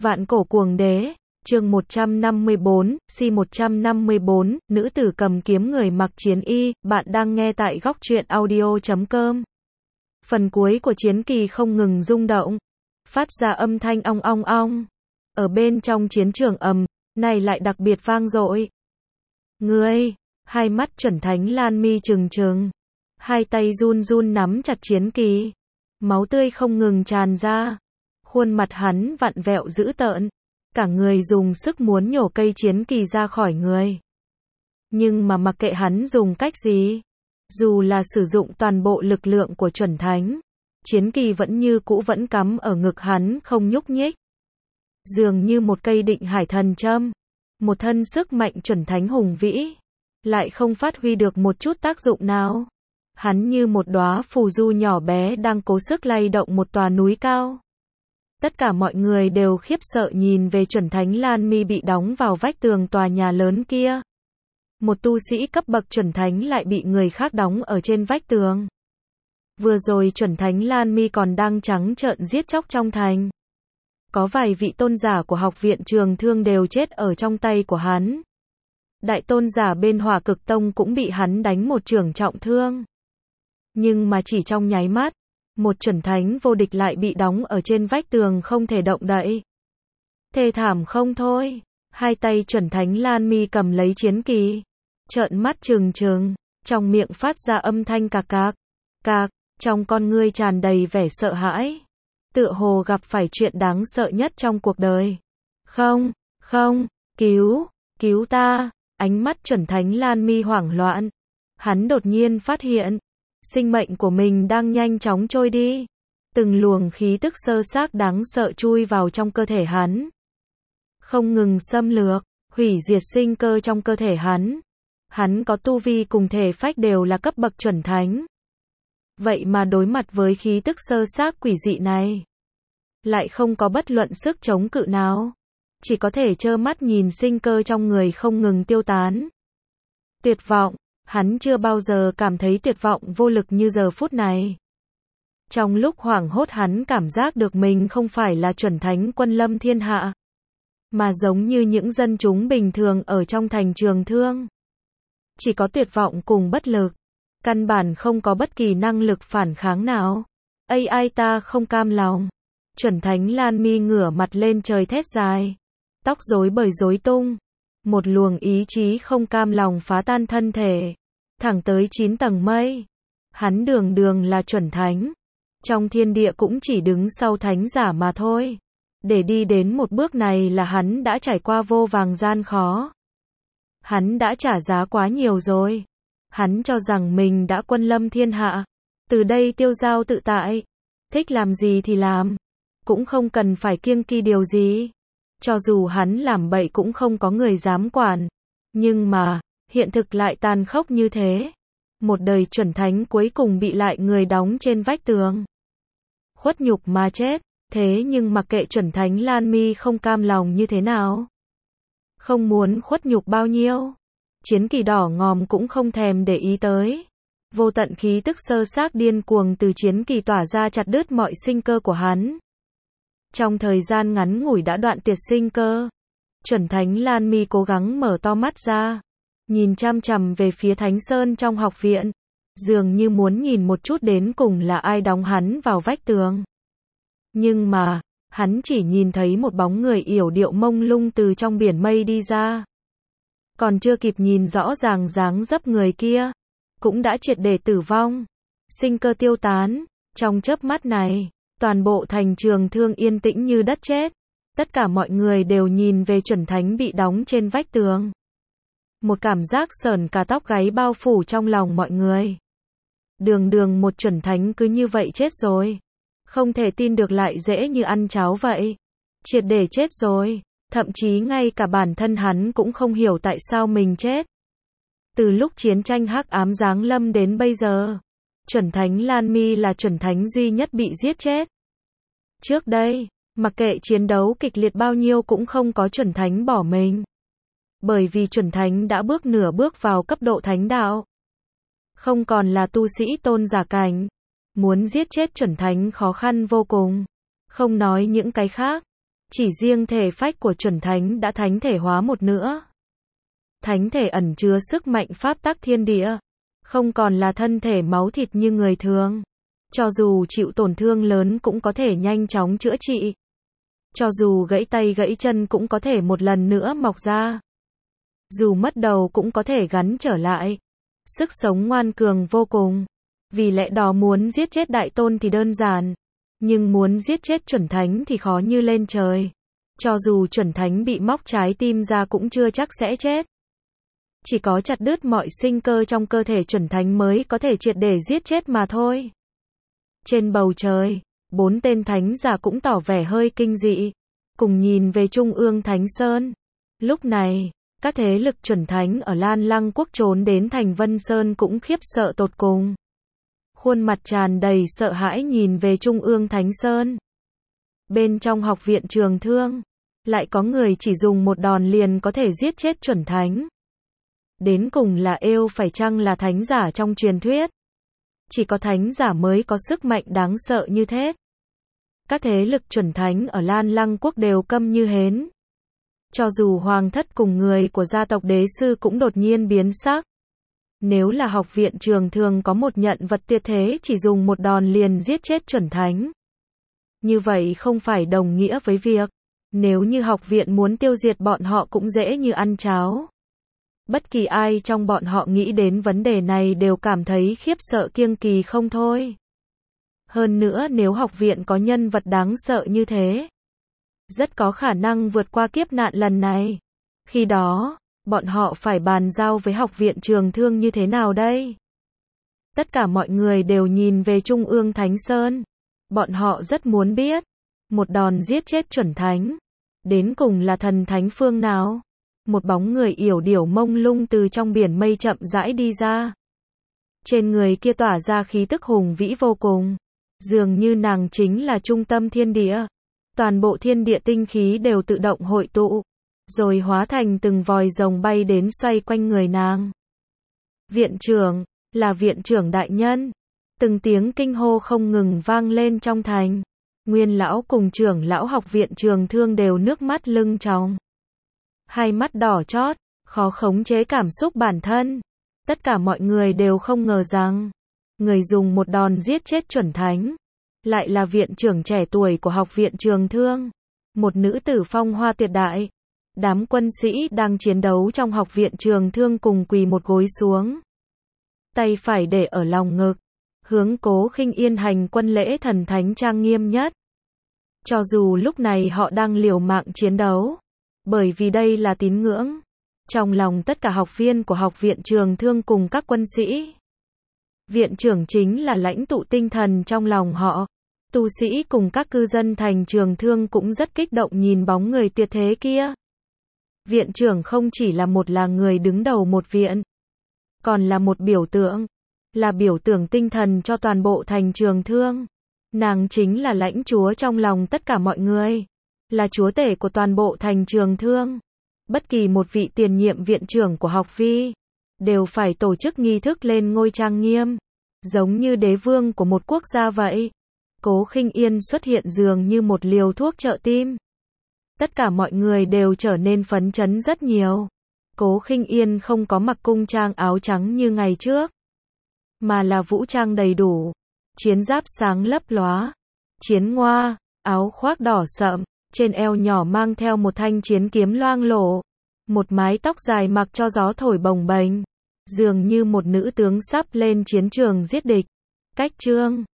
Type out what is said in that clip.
Vạn cổ cuồng đế, chương 154, Si-154, nữ tử cầm kiếm người mặc chiến y, bạn đang nghe tại góc truyện audio.com. Phần cuối của chiến kỳ không ngừng rung động, phát ra âm thanh ong ong ong. Ở bên trong chiến trường này lại đặc biệt vang dội. Ngươi, hai mắt chuẩn thánh Lan Mi trừng trừng, hai tay run run nắm chặt chiến kỳ, máu tươi không ngừng tràn ra. Khuôn mặt hắn vặn vẹo dữ tợn, cả người dùng sức muốn nhổ cây chiến kỳ ra khỏi người. Nhưng mà mặc kệ hắn dùng cách gì, dù là sử dụng toàn bộ lực lượng của chuẩn thánh, chiến kỳ vẫn như cũ vẫn cắm ở ngực hắn không nhúc nhích. Dường như một cây định hải thần châm, một thân sức mạnh chuẩn thánh hùng vĩ, lại không phát huy được một chút tác dụng nào. Hắn như một đóa phù du nhỏ bé đang cố sức lay động một tòa núi cao. Tất cả mọi người đều khiếp sợ nhìn về chuẩn thánh Lan Mi bị đóng vào vách tường tòa nhà lớn kia. Một tu sĩ cấp bậc chuẩn thánh lại bị người khác đóng ở trên vách tường. Vừa rồi chuẩn thánh Lan Mi còn đang trắng trợn giết chóc trong thành. Có vài vị tôn giả của học viện Trường Thương đều chết ở trong tay của hắn. Đại tôn giả bên Hỏa Cực Tông cũng bị hắn đánh một chưởng trọng thương. Nhưng mà chỉ trong nháy mắt, một chuẩn thánh vô địch lại bị đóng ở trên vách tường không thể động đậy. Thê thảm không thôi, hai tay chuẩn thánh Lan Mi cầm lấy chiến kỳ, trợn mắt trừng trừng, trong miệng phát ra âm thanh cạc cạc, cạc, trong con ngươi tràn đầy vẻ sợ hãi. Tựa hồ gặp phải chuyện đáng sợ nhất trong cuộc đời. Không, không, cứu ta, ánh mắt chuẩn thánh Lan Mi hoảng loạn. Hắn đột nhiên phát hiện, sinh mệnh của mình đang nhanh chóng trôi đi. Từng luồng khí tức sơ xác đáng sợ chui vào trong cơ thể hắn. Không ngừng xâm lược, hủy diệt sinh cơ trong cơ thể hắn. Hắn có tu vi cùng thể phách đều là cấp bậc chuẩn thánh. Vậy mà đối mặt với khí tức sơ xác quỷ dị này, lại không có bất luận sức chống cự nào. Chỉ có thể trơ mắt nhìn sinh cơ trong người không ngừng tiêu tán. Tuyệt vọng. Hắn chưa bao giờ cảm thấy tuyệt vọng vô lực như giờ phút này. Trong lúc hoảng hốt hắn cảm giác được mình không phải là chuẩn thánh quân lâm thiên hạ, mà giống như những dân chúng bình thường ở trong thành Trường Thương. Chỉ có tuyệt vọng cùng bất lực, căn bản không có bất kỳ năng lực phản kháng nào. Ai ta không cam lòng. Chuẩn thánh Lan Mi ngửa mặt lên trời thét dài, tóc rối bời rối tung. Một luồng ý chí không cam lòng phá tan thân thể, thẳng tới 9 tầng mây. Hắn đường là chuẩn thánh, trong thiên địa cũng chỉ đứng sau thánh giả mà thôi. Để đi đến một bước này là hắn đã trải qua vô vàn gian khó. Hắn đã trả giá quá nhiều rồi. Hắn cho rằng mình đã quân lâm thiên hạ, từ đây tiêu dao tự tại, thích làm gì thì làm, cũng không cần phải kiêng kỵ điều gì. Cho dù hắn làm bậy cũng không có người dám quản. Nhưng mà, hiện thực lại tàn khốc như thế. Một đời chuẩn thánh cuối cùng bị lại người đóng trên vách tường. Khuất nhục mà chết. Thế nhưng mặc kệ chuẩn thánh Lan Mi không cam lòng như thế nào, không muốn khuất nhục bao nhiêu, chiến kỳ đỏ ngòm cũng không thèm để ý tới. Vô tận khí tức sơ xác điên cuồng từ chiến kỳ tỏa ra chặt đứt mọi sinh cơ của hắn. Trong thời gian ngắn ngủi đã đoạn tuyệt sinh cơ. Chuẩn thánh Lan Mi cố gắng mở to mắt ra, nhìn chăm chằm về phía Thánh Sơn trong học viện, dường như muốn nhìn một chút đến cùng là ai đóng hắn vào vách tường. Nhưng mà, hắn chỉ nhìn thấy một bóng người yểu điệu mông lung từ trong biển mây đi ra. Còn chưa kịp nhìn rõ ràng dáng dấp người kia, cũng đã triệt để tử vong. Sinh cơ tiêu tán, trong chớp mắt này. Toàn bộ thành Trường Thương yên tĩnh như đất chết. Tất cả mọi người đều nhìn về chuẩn thánh bị đóng trên vách tường. Một cảm giác sởn cả tóc gáy bao phủ trong lòng mọi người. Đường một chuẩn thánh cứ như vậy chết rồi. Không thể tin được lại dễ như ăn cháo vậy. Triệt để chết rồi. Thậm chí ngay cả bản thân hắn cũng không hiểu tại sao mình chết. Từ lúc chiến tranh hắc ám giáng lâm đến bây giờ, chuẩn thánh Lan Mi là chuẩn thánh duy nhất bị giết chết. Trước đây, mặc kệ chiến đấu kịch liệt bao nhiêu cũng không có chuẩn thánh bỏ mình. Bởi vì chuẩn thánh đã nửa bước vào cấp độ thánh đạo. Không còn là tu sĩ tôn giả cảnh. Muốn giết chết chuẩn thánh khó khăn vô cùng. Không nói những cái khác. Chỉ riêng thể phách của chuẩn thánh đã thánh thể hóa một nữa. Thánh thể ẩn chứa sức mạnh pháp tắc thiên địa, không còn là thân thể máu thịt như người thường. Cho dù chịu tổn thương lớn cũng có thể nhanh chóng chữa trị. Cho dù gãy tay gãy chân cũng có thể một lần nữa mọc ra. Dù mất đầu cũng có thể gắn trở lại. Sức sống ngoan cường vô cùng. Vì lẽ đó muốn giết chết đại tôn thì đơn giản. Nhưng muốn giết chết chuẩn thánh thì khó như lên trời. Cho dù chuẩn thánh bị móc trái tim ra cũng chưa chắc sẽ chết. Chỉ có chặt đứt mọi sinh cơ trong cơ thể chuẩn thánh mới có thể triệt để giết chết mà thôi. Trên bầu trời, 4 tên thánh giả cũng tỏ vẻ hơi kinh dị, cùng nhìn về Trung ương Thánh Sơn. Lúc này, các thế lực chuẩn thánh ở Lan Lăng quốc trốn đến thành Vân Sơn cũng khiếp sợ tột cùng. Khuôn mặt tràn đầy sợ hãi nhìn về Trung ương Thánh Sơn. Bên trong học viện Trường Thương, lại có người chỉ dùng một đòn liền có thể giết chết chuẩn thánh. Đến cùng là phải chăng là thánh giả trong truyền thuyết? Chỉ có thánh giả mới có sức mạnh đáng sợ như thế. Các thế lực chuẩn thánh ở Lan Lăng quốc đều câm như hến. Cho dù hoàng thất cùng người của gia tộc đế sư cũng đột nhiên biến sắc. Nếu là học viện Trường Thương có một nhận vật tuyệt thế chỉ dùng một đòn liền giết chết chuẩn thánh. Như vậy không phải đồng nghĩa với việc, nếu như học viện muốn tiêu diệt bọn họ cũng dễ như ăn cháo. Bất kỳ ai trong bọn họ nghĩ đến vấn đề này đều cảm thấy khiếp sợ kiêng kỳ không thôi. Hơn nữa nếu học viện có nhân vật đáng sợ như thế, rất có khả năng vượt qua kiếp nạn lần này. Khi đó, bọn họ phải bàn giao với học viện Trường Thương như thế nào đây? Tất cả mọi người đều nhìn về Trung ương Thánh Sơn. Bọn họ rất muốn biết, một đòn giết chết chuẩn thánh, đến cùng là thần thánh phương nào? Một bóng người yểu điểu mông lung từ trong biển mây chậm rãi đi ra. Trên người kia tỏa ra khí tức hùng vĩ vô cùng. Dường như nàng chính là trung tâm thiên địa. Toàn bộ thiên địa tinh khí đều tự động hội tụ, rồi hóa thành từng vòi rồng bay đến xoay quanh người nàng. Viện trưởng, là viện trưởng đại nhân. Từng tiếng kinh hô không ngừng vang lên trong thành. Nguyên lão cùng trưởng lão học viện Trường Thương đều nước mắt lưng tròng. Hai mắt đỏ chót, khó khống chế cảm xúc bản thân. Tất cả mọi người đều không ngờ rằng, người dùng một đòn giết chết chuẩn thánh, lại là viện trưởng trẻ tuổi của học viện Trường Thương. Một nữ tử phong hoa tuyệt đại. Đám quân sĩ đang chiến đấu trong học viện Trường Thương cùng quỳ một gối xuống. Tay phải để ở lòng ngực, hướng Cố Khinh Yên hành quân lễ thần thánh trang nghiêm nhất. Cho dù lúc này họ đang liều mạng chiến đấu, bởi vì đây là tín ngưỡng trong lòng tất cả học viên của học viện Trường Thương cùng các quân sĩ. Viện trưởng chính là lãnh tụ tinh thần trong lòng họ. Tu sĩ cùng các cư dân thành Trường Thương cũng rất kích động nhìn bóng người tuyệt thế kia. Viện trưởng không chỉ là người đứng đầu một viện, còn là một biểu tượng, là biểu tượng tinh thần cho toàn bộ thành Trường Thương. Nàng chính là lãnh chúa trong lòng tất cả mọi người, là chúa tể của toàn bộ thành Trường Thương. Bất kỳ một vị tiền nhiệm viện trưởng của học vi đều phải tổ chức nghi thức lên ngôi trang nghiêm, giống như đế vương của một quốc gia vậy. Cố Khinh Yên xuất hiện dường như một liều thuốc trợ tim. Tất cả mọi người đều trở nên phấn chấn rất nhiều. Cố Khinh Yên không có mặc cung trang áo trắng như ngày trước, mà là vũ trang đầy đủ, chiến giáp sáng lấp lóa, chiến ngoa, áo khoác đỏ sậm, trên eo nhỏ mang theo một thanh chiến kiếm loang lổ, một mái tóc dài mặc cho gió thổi bồng bềnh, dường như một nữ tướng sắp lên chiến trường giết địch. Cách chương